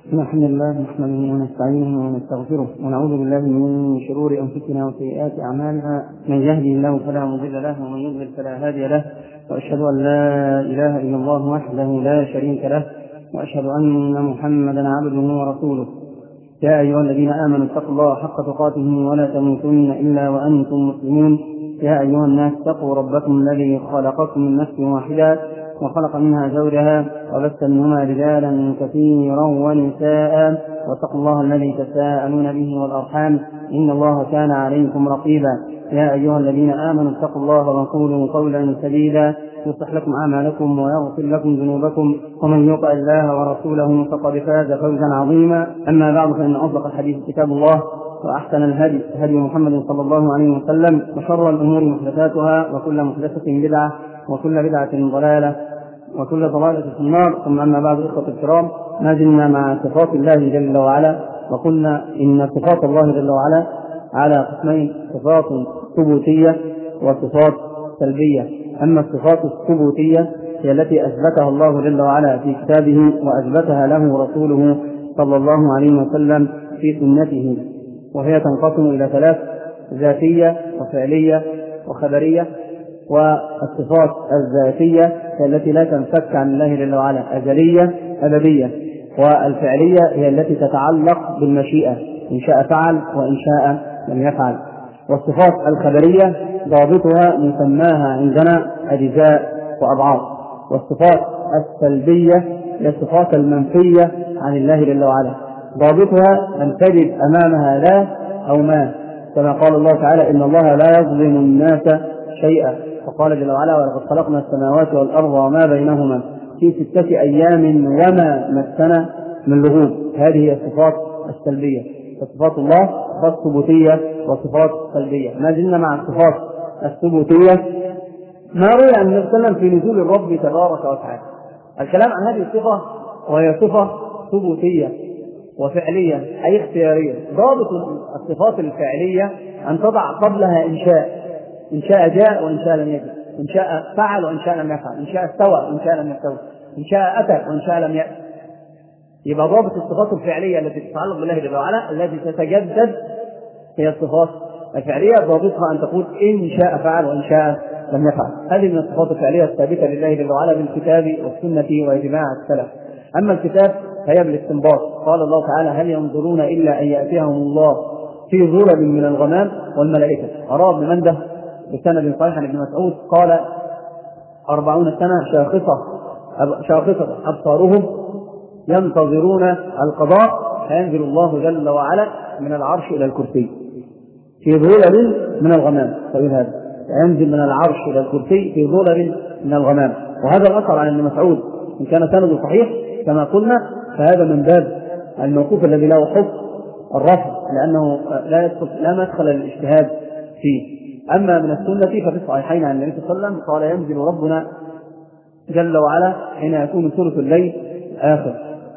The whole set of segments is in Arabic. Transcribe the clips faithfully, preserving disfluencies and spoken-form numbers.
الحمد لله نحمده ونستعينه ونستغفره ونعوذ بالله من شرور أنفسنا وسيئات أعمالنا، من يهدي الله فلا مضل له ومن يضلل فلا هادي له، وأشهد أن لا إله إلا الله وحده لا شريك له، وأشهد أن محمدا عبده ورسوله. يا أيها الذين آمنوا اتقوا الله حق تقاته ولا تموتن إلا وأنتم مسلمون. يا أيها الناس اتقوا ربكم الذي خلقكم من نفس واحدة وخلق منها زوجها وبث منهما رجالا كثيرا ونساء، واتقوا الله الذي تساءلون به والأرحام إن الله كان عليكم رقيبا. يا أيها الذين آمنوا اتقوا الله وقولوا قولا سديدا يصلح لكم أعمالكم ويغفر لكم ذنوبكم، ومن يطع الله ورسوله فقد فاز فوزا عظيما. أما بعد، فإن أصدق الحديث كتاب الله، وأحسن الهدي هدي محمد صلى الله عليه وسلم، وشر الأمور محدثاتها، وكل محدثة بدعة، وكل بدعة ضلالة، وكل ضلالة في النار. ثم أما بعد، إخوة الكرام، ما زلنا مع صفات الله جل وعلا، وقلنا إن صفات الله جل وعلا على قسمين: صفات ثبوتية وصفات سلبية. أما الصفات الثبوتية هي التي أثبتها الله جل وعلا في كتابه وأثبتها له رسوله صلى الله عليه وسلم في سنته، وهي تنقسم إلى ثلاث: ذاتية وفعلية وخبرية. والصفات الذاتية هي التي لا تنفك عن الله جل وعلا، أزلية أبدية. والفعلية هي التي تتعلق بالمشيئة، إن شاء فعل وإن شاء لم يفعل. والصفات الخبرية ضابطها مسماها عندنا أجزاء وأضعاف. والصفات السلبية هي الصفات المنفية عن الله جل وعلا، ضابطها أن تجد أمامها لا أو ما، كما قال الله تعالى: إن الله لا يظلم الناس شيئا. وقال جل وعلا: ولقد خلقنا السماوات والأرض وما بينهما في ستة أيام وما مسنا من لغوب. هذه هي الصفات السلبية. فصفات الله صفات ثبوتية وصفات سلبية. ما زلنا مع الصفات الثبوتية. ما روي عن النبي صلى الله عليه وسلم في نزول الرب تبارك وتعالى. الكلام عن هذه الصفة، وهي صفة ثبوتية وفعلية أي اختيارية. ضابط الصفات الفعلية أن تضع قبلها إن شاء، إن شاء جاء وإن شاء لم يجد، إن شاء فعل وإن شاء لم يفعل، إن شاء استوى وإن شاء لم يستوى، إن شاء أتى وإن شاء لم يأتي. يبقى ضابط الصفات الفعلية التي تتعلق بالله جل وعلا التي تتجدد هي الصفات الفعلية، ضابطها أن تقول إن شاء فعل وإن شاء لم يفعل. هذه من الصفات الفعلية الثابتة لله جل وعلا بالكتاب والسنة وإجماع السلف. أما الكتاب فهي بالاستنباط. قال الله تعالى: هل ينظرون إلا أن يأتيهم الله في ظلل من الغمام والملائكة. أرى ابن منده بسند صحيح عن ابن مسعود قال: أربعون سنة شاخصة شاخصة أبصارهم ينتظرون القضاء، فينزل الله جل وعلا من العرش إلى الكرسي في ظلل من الغمام. طيب، هذا ينزل من العرش إلى الكرسي في ظلل من الغمام. وهذا الأثر عن ابن مسعود إن كان سنده صحيح كما قلنا، فهذا من باب الموقوف الذي له حكم الرفع، لأنه لا يدخل لا مدخل الاجتهاد فيه. أما من السنة ففي الصحيحين عن النبي صلى الله عليه وسلم قال: ينزل ربنا جل وعلا حين يكون ثلث الليل آخر،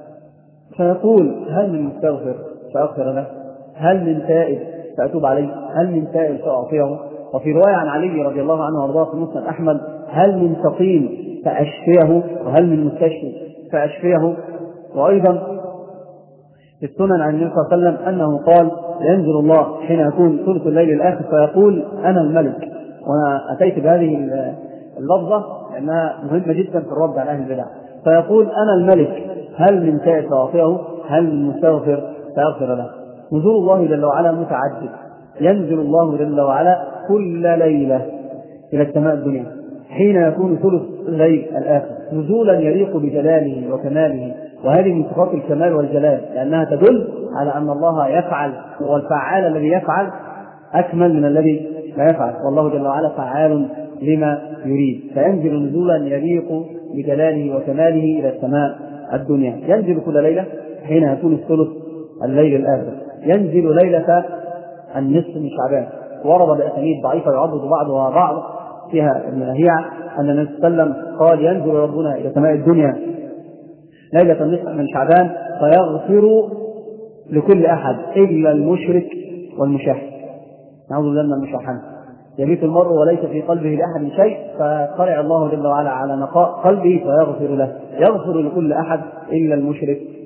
فيقول: هل من مستغفر فأغفر له؟ هل من تائب فأتوب عليه؟ هل من سائل فأعطيه؟ وفي رواية عن علي رضي الله عنه وارضاه في مسند أحمد: هل من سقيم فأشفيه؟ وهل من مستشفي فأشفيه؟ وأيضا في السنن عن النبي صلى الله عليه وسلم أنه قال: ينزل الله حين يكون ثلث الليل الآخر فيقول: أنا الملك. وأنا أتيت بهذه اللفظة لأنها مهمة جدا في الرد على أهل البدع. فيقول: أنا الملك، هل من تائب فأعطيه؟ هل من مستغفر فأغفر له؟ نزول الله جل وعلا متعدد. ينزل الله جل وعلا كل ليلة إلى السماء الدنيا حين يكون ثلث الليل الآخر، نزولا يليق بجلاله وكماله. وهذه من صفات الكمال والجلال، لأنها تدل على أن الله يفعل، والفعال الذي يفعل أكمل من الذي لا يفعل، والله جل وعلا فعال لما يريد. فينزل نزولا يليق بجلاله وكماله إلى السماء الدنيا. ينزل كل ليلة حين يكون الثلث الليل الآخر. ينزل ليلة النصف من شعبان. ورد بأسانيد ضعيفة يعضد بعضها بعض فيها ابن لهيعة أن النبي صلى الله عليه وسلم قال: ينزل ربنا إلى سماء الدنيا ليلة النصف من شعبان فيغفر لكل أحد إلا المشرك والمشاحن. نعوذ بالله من المشاحنة. يبيت المرء وليس في قلبه لأحد شيء، فطلع الله جل وعلا على نقاء قلبه فيغفر له. يغفر لكل أحد إلا المشرك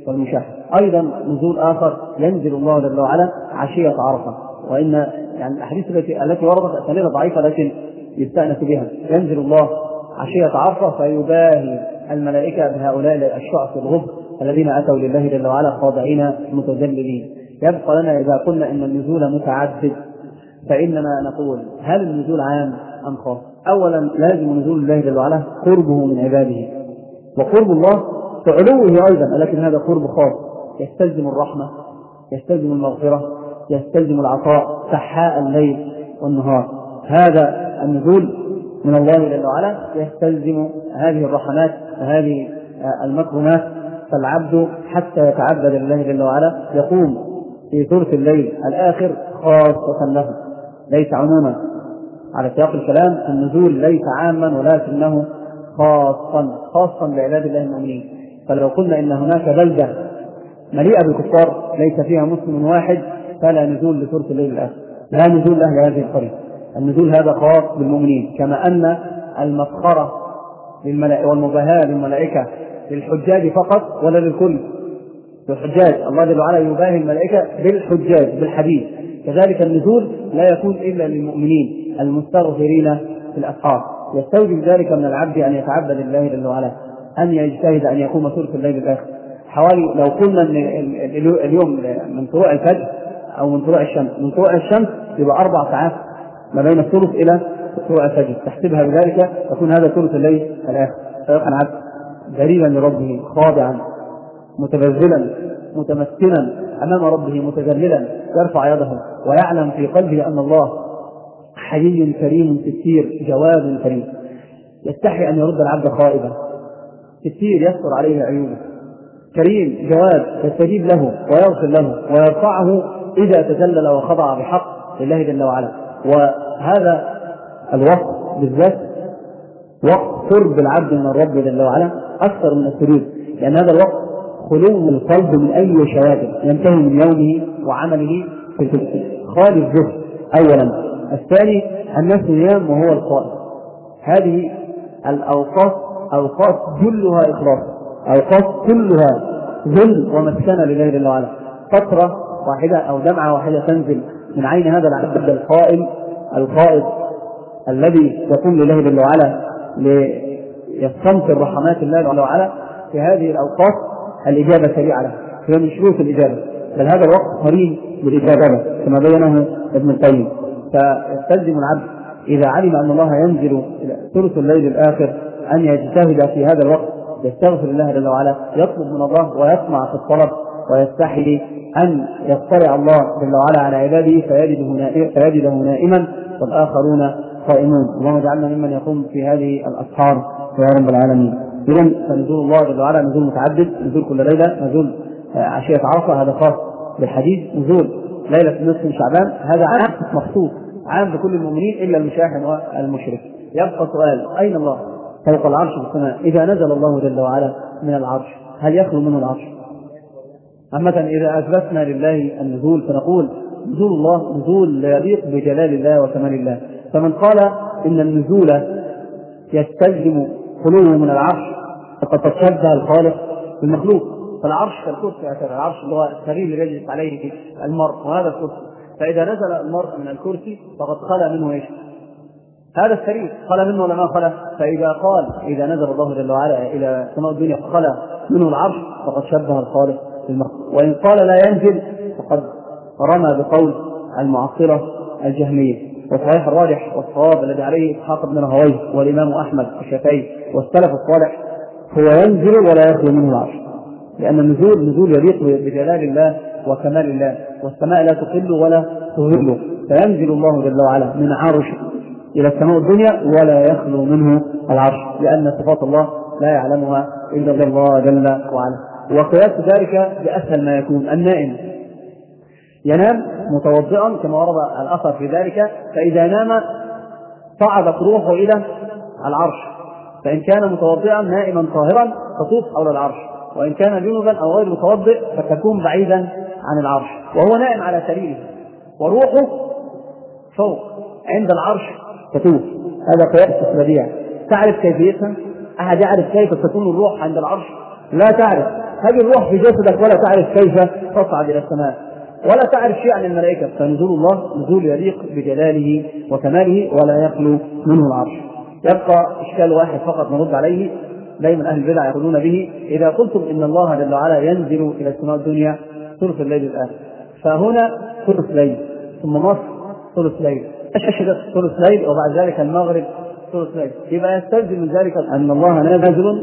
والمشاهدة. أيضا نزول آخر ينزل الله جل وعلا عشية عرفة، وإن يعني الأحاديث التي التي وردت أسانيد ضعيفة لكن يستأنس بها. ينزل الله عشية عرفة فيباهي الملائكة بهؤلاء الشعث الغبر الذين أتوا لله جل وعلا خاضعين متذللين. يبقى لنا إذا قلنا إن النزول متعدد فإننا نقول هل النزول عام أم خاص؟ أولا لازم نزول الله جل وعلا قربه من عباده، وقرب الله فعلوه أيضا، لكن هذا قرب خاص يستلزم الرحمة، يستلزم المغفرة، يستلزم العطاء سحاء الليل والنهار. هذا النزول من الله جل وعلا يستلزم هذه الرحمات وهذه المكرمات. فالعبد حتى يتعبد لله جل وعلا يقوم في ثلث الليل الآخر خاصة له، ليس عموما. على سياق الكلام النزول ليس عاما ولكنه خاصا خاصا بعباد الله المؤمنين. فلو قلنا إن هناك بلدة مليئة بالكفار ليس فيها مسلم واحد فلا نزول لثلث الليل الآخر، لا نزول لأهل هذه القرية. النزول هذا خاص بالمؤمنين، كما أن المسخرة للملائكة والمباهاة للملائكة للحجاج فقط ولا للكل. بالحجاج الله جل وعلا يباهي الملائكة بالحجاج بالحديث، كذلك النزول لا يكون إلا للمؤمنين المستغفرين في الأسحار. يستوجب ذلك من العبد أن يتعبد لله جل وعلا، أن يجتهد أن يقوم ثلث الليل الآخر. حوالي لو قلنا أن اليوم من طلوع الفجر أو من طلوع الشمس، من طلوع الشمس يبقى أربع ساعات ما بين الثلث إلى طلوع الفجر، تحسبها بذلك يكون هذا ثلث الليل الآخر. فيكون عبد ذليلا لربه خاضعا متبذلا متمسكنا أمام ربه متذللا، يرفع يده ويعلم في قلبه أن الله حي كريم ستير جواد كريم، يستحي أن يرد العبد خائبا، ستير يستر عليه عيوبه، كريم جواد يستجيب له ويغفر له ويرفعه إذا تذلل وخضع بحق لله جل وعلا. وهذا الوقت بالذات وقت قرب العبد من الرب جل وعلا أكثر من السجود، لأن هذا الوقت خلو القلب من أي شواغل ينتهي من يومه وعمله في التفكير، خالي الذهن أولا. الثاني الناس ينام وهو القائم. هذه الأوقات أوقات كلها إخلاص، أوقات كلها ذل ومسكنة لله جل وعلا. فترة واحدة أو دمعة واحدة تنزل من عين هذا العبد القائم القائد الذي يقوم لله جل وعلا ليستمطر رحمات الله جل وعلا في هذه الأوقات الإجابة سريعة له، هي من شروط الإجابة، بل هذا الوقت قريب بالإجابة كما بينه ابن القيم. فيستلزم العبد إذا علم أن الله ينزل إلى ثلث الليل الآخر أن يجتهد في هذا الوقت، يستغفر الله جل وعلا، يطلب من الله ويطمع في الطلب، ويستحي أن يطلع الله جل وعلا على عباده فيجده, فيجده نائما والآخرون قائمون. اللهم اجعلنا ممن يقوم في هذه الأسحار يا رب العالمين. إذن فنزول الله جل وعلا نزول متعدد، نزول كل ليلة، نزول عشية عرفة هذا خاص بالحديث، نزول ليلة نصف شعبان هذا عام مخصوص عام بكل المؤمنين إلا المشاحن والمشرك. يبقى سؤال أين الله؟ فوق العرش في السماء. إذا نزل الله جل وعلا من العرش هل يخلو منه العرش؟ عامة إذا أثبتنا لله النزول فنقول نزول الله نزول يليق بجلال الله وكمال الله. فمن قال إن النزول يستلزم خلوه من العرش فقد تشبه الخالق بالمخلوق. فالعرش كالكرسي هكذا، العرش اللي هو السرير اللي يجلس عليه المرء وهذا الكرسي، فإذا نزل المرء من الكرسي فقد خلى منه ايش؟ هذا السرير خلى منه ولا ما خلى؟ فإذا قال إذا نزل الله جل وعلا إلى سماء الدنيا خلى منه العرش فقد شبه الخالق بالمخلوق. وإن قال لا ينزل فقد رمى بقول المعطلة الجهمية. وصحيح الراجح والصواب الذي عليه إسحاق بن راهويه والإمام أحمد الشافعي والسلف الصالح هو ينزل ولا يخلو منه العرش، لأن النزول نزول يليق بجلال الله وكمال الله، والسماء لا تقل ولا تهل، فينزل الله جل وعلا من عرش إلى السماء الدنيا ولا يخلو منه العرش، لأن صفات الله لا يعلمها إلا الله جل وعلا. وقياس ذلك بأسهل ما يكون، النائم ينام متوضئا كما ورد الأثر في ذلك، فإذا نام صعدت روحه إلى العرش، فإن كان متوضئا نائما طاهرا تطوف حول العرش، وإن كان جنبا أو غير متوضئ فتكون بعيدا عن العرش وهو نائم على سريره وروحه فوق عند العرش تطوف. هذا قياس البديع. تعرف كيفيتها؟ أحد يعرف كيف تكون الروح عند العرش؟ لا تعرف، هذه الروح في جسدك ولا تعرف كيف تصعد إلى السماء ولا تعرف شيء عن الملائكة. فنزول الله نزول يليق بجلاله وكماله ولا يخلو منه العرش. يبقى إشكال واحد فقط نرد عليه، دائما أهل البدع يقولون به: إذا قلتم إن الله جل وعلا ينزل إلى السماء الدنيا ثلث الليل الآخر، فهنا ثلث ليل، ثم مصر ثلث ليل، الشرق ثلث ليل، وبعد ذلك المغرب ثلث ليل، يبقى يستلزم من ذلك أن الله نازل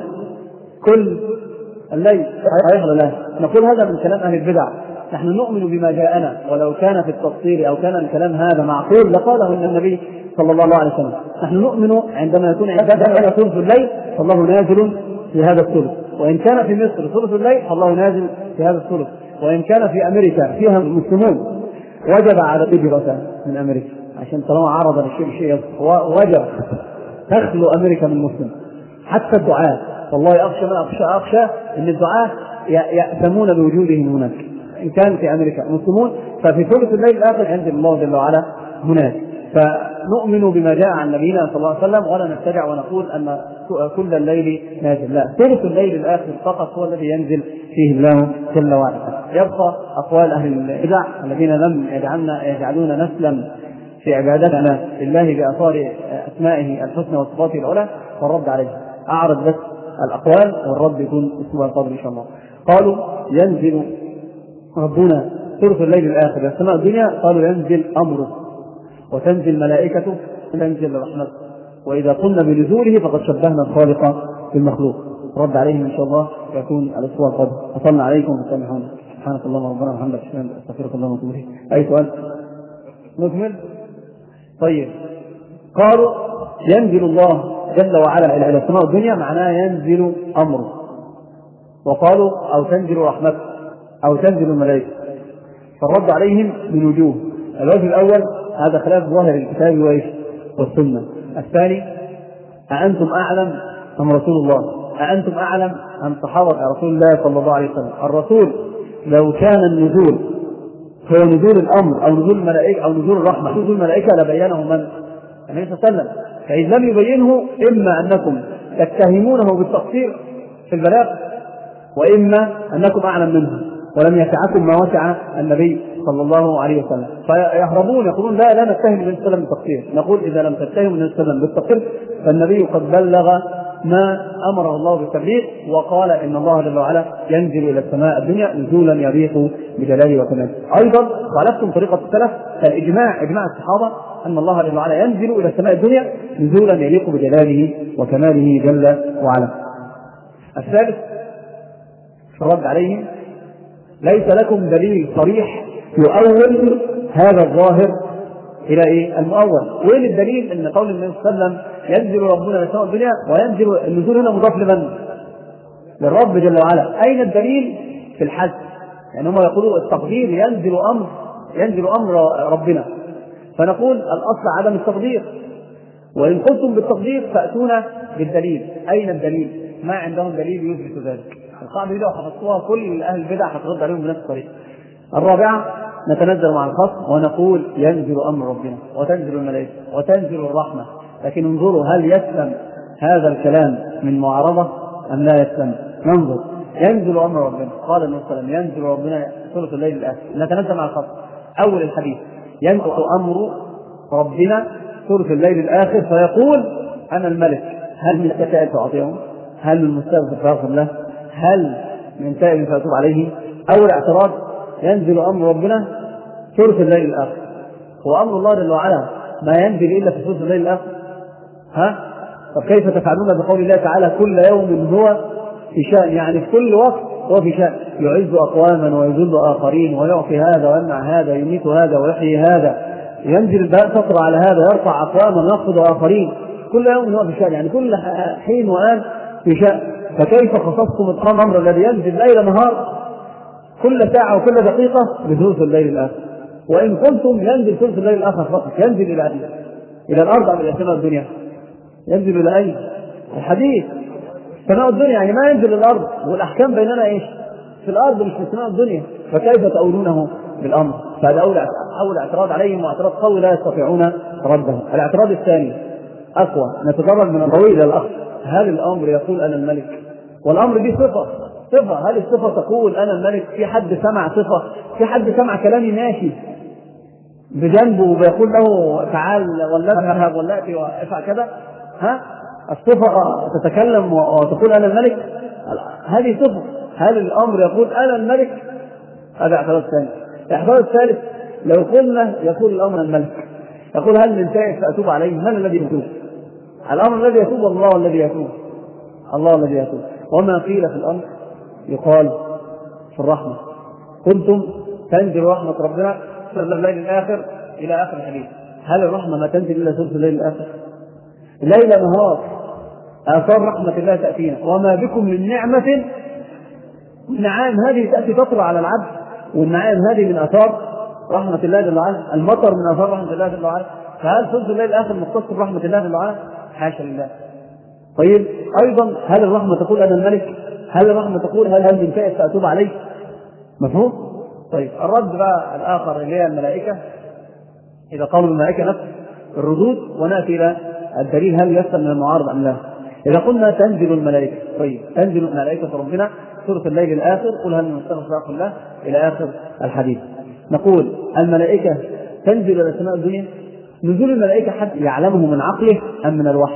كل الليل. صحيح ولا لا؟ نقول هذا من كلام أهل البدع. نحن نؤمن بما جاءنا، ولو كان في التفصيل أو كان الكلام هذا معقول لقاله النبي صلى الله عليه وسلم. نحن نؤمن عندما يكون عندنا ثلث الليل فالله نازل في هذا الثلث، وإن كان في مصر ثلث الليل فالله نازل في هذا الثلث، وإن كان في أمريكا فيها المسلمون وجب على الهجرة من أمريكا، عشان طالما عرض للشيء شيء وجب تخلو أمريكا من مسلم. حتى الدعاة والله أخشى ما أخشى أخشى أن الدعاة يأثمون بوجودهم هناك، إن كان في أمريكا مسلمون ففي ثلث الليل الآخر ينزل الله جل وعلا هناك. فنؤمن بما جاء عن نبينا صلى الله عليه وسلم ولا نبتدع ونقول أن كل الليل نازل، لا، ثلث الليل الآخر فقط هو الذي ينزل فيه الله جل وعلا. يبقى أقوال أهل البدع الذين لم يجعلنا يجعلون نسلا في عبادتنا لله بآثار أسمائه الحسنى وصفاته العلى، والرد عليه. أعرض بس الأقوال والرد يكون الأسبوع القادم إن شاء الله. قالوا ينزل ربنا ثلث الليل الآخر إلى السماء الدنيا، قالوا ينزل أمره وتنزل ملائكته وتنزل رحمته، وإذا قلنا بنزوله فقد شبهنا الخالق بالمخلوق. رد عليهم إن شاء الله يكون الأسبوع القادم. وصلنا عليكم وسامحونا. سبحانك اللهم ربنا وبحمدك أستغفرك اللهم وأتوب إليك. أي سؤال؟ نكمل؟ طيب، قالوا ينزل الله جل وعلا إلى السماء الدنيا معناه ينزل أمره، وقالوا أو تنزل رحمته أو تنزل الملائكة. فالرد عليهم من وجوه: الوجه الأول هذا خلاف ظاهر الكتاب والسنة. الثاني: أأنتم أعلم أم رسول الله؟ أأنتم أعلم أم صحابة رسول الله صلى الله عليه وسلم؟ الرسول لو كان النزول هو نزول الأمر أو نزول الملائكة أو نزول الرحمة نزول الملائكة لبينه من؟ النبي صلى الله عليه وسلم. فإذ لم يبينه إما أنكم تتهمونه بالتقصير في البلاغ، وإما أنكم أعلم منه ولم يسعكم ما وسع النبي صلى الله عليه وسلم، فيهربون يقولون لا لا نتهم النبي صلى الله عليه وسلم بالتقصير. نقول إذا لم تتهم النبي صلى الله عليه وسلم بالتقصير فالنبي قد بلغ ما أمره الله بالتبليغ، وقال إن الله جل وعلا ينزل إلى السماء الدنيا نزولا يليق بجلاله وكماله. أيضا خالفتم طريقة السلف، فالإجماع إجماع الصحابة أن الله جل وعلا ينزل إلى السماء الدنيا نزولا يليق بجلاله وكماله جل وعلا. الثالث في الرد عليهم: ليس لكم دليل صريح يؤول هذا الظاهر إلى إيه؟ المؤول. وين الدليل أن قول النبي صلى الله عليه وسلم ينزل ربنا إلى السماء الدنيا، وينزل النزول هنا مضاف لمن؟ للرب جل وعلا. أين الدليل في الحج؟ يعني هم يقولوا التقدير ينزل أمر ينزل أمر ربنا، فنقول الأصل عدم التقدير، وإن قلتم بالتقدير فأتونا بالدليل. أين الدليل؟ ما عندهم دليل يثبت ذلك. القاعدة دي وحفظتوها كل أهل البدع هترد عليهم بنفس الطريقة. الرابعة: نتنزل مع الخصم ونقول ينزل أمر ربنا وتنزل الملائكة وتنزل الرحمة، لكن انظروا هل يسلم هذا الكلام من معارضة أم لا يسلم؟ ننظر. ينزل أمر ربنا، قال النبي صلى الله عليه وسلم ينزل ربنا ثلث الليل الآخر. نتنزل مع الخصم. أول الحديث: ينزل أمر ربنا ثلث الليل الآخر، فيقول أنا الملك. هل من التائب تعطيهم؟ هل من المستغفر فيغفر له؟ هل من تائب فيتوب عليه؟ أول اعتراض: ينزل أمر ربنا ثلث الليل الآخر. هو أمر الله جل وعلا ما ينزل إلا في ثلث الليل الآخر؟ ها؟ طب كيف تفعلون بقول الله تعالى كل يوم هو في شأن؟ يعني في كل وقت هو في شأن، يعز أقواما ويذل آخرين، ويعطي هذا ويمنع هذا، يميت هذا ويحيي هذا، ينزل بقى تطر على هذا، يرفع أقواما ويخفض آخرين، كل يوم هو في شأن، يعني كل حين وآن في شأن. فكيف خصصتم الأمر الذي ينزل ليل نهار كل ساعة وكل دقيقة بثلث الليل الآخر؟ وإن قلتم ينزل ثلث الليل الآخر فقط، ينزل إلى أين؟ إلى الأرض أم إلى السماء الدنيا؟ ينزل إلى أين؟ الحديث سماء الدنيا، يعني ما ينزل الأرض، والأحكام بيننا إيش؟ في الأرض مش في سماء الدنيا، فكيف تأولونه بالأمر؟ فهذا أول اعتراض عليهم، واعتراض قوي لا يستطيعون رده. الاعتراض الثاني أقوى، نتضرر من الضوء إلى الأخر: هل الأمر يقول أنا الملك؟ والأمر دي صفة، صفة. هل الصفة تقول أنا الملك؟ في حد سمع صفة؟ في حد سمع كلامي ماشي بجنبه وبيقول له تعال ولا اذهب ولا اتي وافعل كذا؟ ها؟ الصفة تتكلم وتقول أنا الملك؟ هذه صفة. هل الأمر يقول أنا الملك؟ هذا اعتراض ثاني. الاعتراض الثالث لو قلنا يقول الأمر الملك، يقول هل من تائب فأتوب عليه؟ من الذي يتوب؟ الأمر الذي يتوب الله الذي يتوب، الله الذي يتوب. وما قيل في الأمر يقال في الرحمة، كنتم تنزل رحمة ربنا في الليل الآخر إلى آخر الحديث. هل الرحمة ما تنزل إلا ثلث الليل الآخر؟ ليل نهار آثار رحمة الله تأتينا، وما بكم من نعمة. النعام هذه تأتي تطلع على العبد، والنعام هذه من آثار رحمة الله جل وعلا، المطر من آثار رحمة الله جل وعلا. فهل ثلث الليل الآخر مختص برحمة الله جل وعلا؟ حاشا لله. طيب أيضا هل الرحمة تقول أنا الملك؟ هل الرحمة تقول هل هل من تائب فأتوب عليه؟ مفهوم؟ طيب الرد بقى الآخر اللي هي الملائكة، إذا قالوا الملائكة نفس الردود، ونأتي إلى الدليل هل يسلم من المعارض أم لا. إذا قلنا تنزل الملائكة، طيب تنزل الملائكة ربنا ثلث الليل الآخر، قل هل من استغفر الله إلى آخر الحديث. نقول الملائكة تنزل إلى سماء الدنيا. نزول الملائكة حد يعلمه من عقله أم من الوحي؟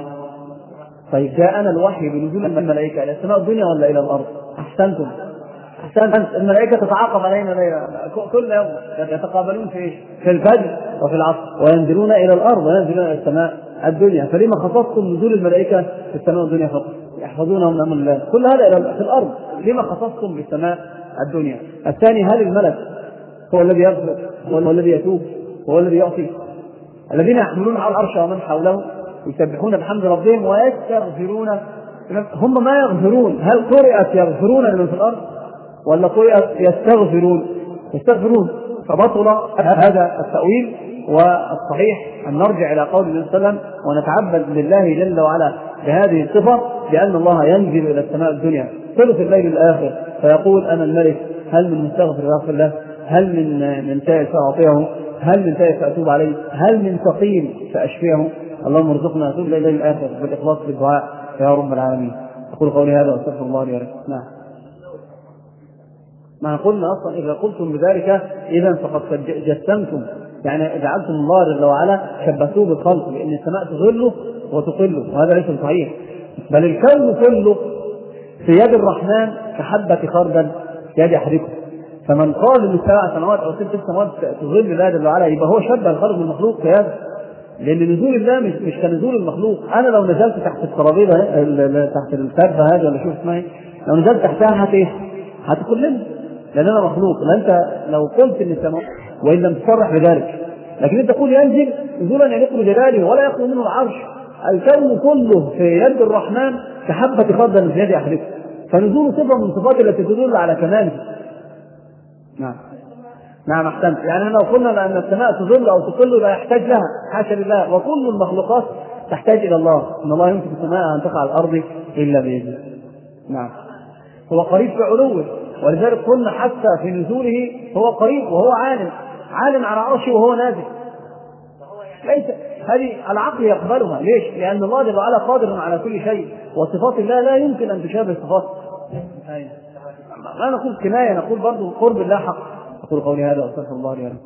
طيب جاءنا الوحي بنزول الملائكة إلى سماء الدنيا ولا إلى الأرض؟ أحسنتم أحسنت. الملائكة تتعاقب علينا كل يوم، يتقابلون في إيش؟ في الفجر وفي العصر، وينزلون إلى الأرض وينزلون إلى السماء الدنيا. فلما خصصتم نزول الملائكة في السماء الدنيا فقط؟ يحفظونهم من أمر الله. كل هذا إلى في الأرض، لما خصصتم بالسماء الدنيا؟ الثاني هل الملك هو الذي يغفر، هو الذي يتوب، هو الذي يعطي؟ الذين يحملون على العرش ومن حوله يسبحون بحمد ربهم ويستغفرون. هم ما يغفرون. هل قرئت يغفرون لمن في الأرض ولا قرئت يستغفرون؟ يستغفرون. فبطل هذا التأويل، والصحيح أن نرجع إلى قول النبي صلى الله عليه وسلم ونتعبد لله جل وعلا بهذه الصفة، بأن الله ينزل إلى السماء الدنيا ثلث الليل الآخر فيقول أنا الملك، هل من مستغفر يغفر له؟ هل من من تائب فأعطيه؟ هل من تائب فأتوب عليه؟ هل من سقيم فأشفيه؟ اللهم ارزقنا ثلث الليل الآخر بالإخلاص بالدعاء يا رب العالمين. أقول قولي هذا وأستغفر الله لي ولكم. نعم. ما قلنا أصلا إذا قلتم بذلك إذا فقد جسمتم، يعني جعلتم الله جل وعلا شبهتوه بالخلق، لأن السماء تظله وتقله، وهذا ليس صحيح. بل الكون كله في يد الرحمن كحبة خردل في يد أحدكم. فمن قال ان سبع سنوات او ست سنوات تظل الله جل وعلا يبقى هو شبه الخلق بالمخلوق في هذا، لأن نزول الله مش مش كنزول المخلوق. أنا لو نزلت تحت الترابيزة تحت الفرفة هذه ولا شوف اسمها ايه، لو نزلت تحتها هت ايه؟ هتكلمني، لأن أنا مخلوق. أنت لو قلت إن السماء وإن لم تصرح بذلك، لكن أنت تقول ينزل نزولا يليق بجلاله ولا يخلو منه العرش. الكون كله في يد الرحمن كحبة خردل في يد أحدكم، فنزول صفة من صفات التي تدل على كماله. نعم نعم أحسنت. يعني لو قلنا بأن السماء تظل أو تقل لا يحتاج لها، حاشا لله، وكل المخلوقات تحتاج إلى الله. إن الله يمسك السماء أن تقع على الأرض إلا بإذنه. نعم. هو قريب في علوه، ولذلك قلنا حتى في نزوله هو قريب وهو عالم، عالم على عرشه وهو نازل. ليس هذه العقل يقبلها. ليش؟ لأن الله جل وعلا قادر على كل شيء، وصفات الله لا يمكن أن تشابه صفات. لا نقول كناية، نقول برضو قرب الله حق. أقول قولي هذا وأستغفر الله لي ولكم.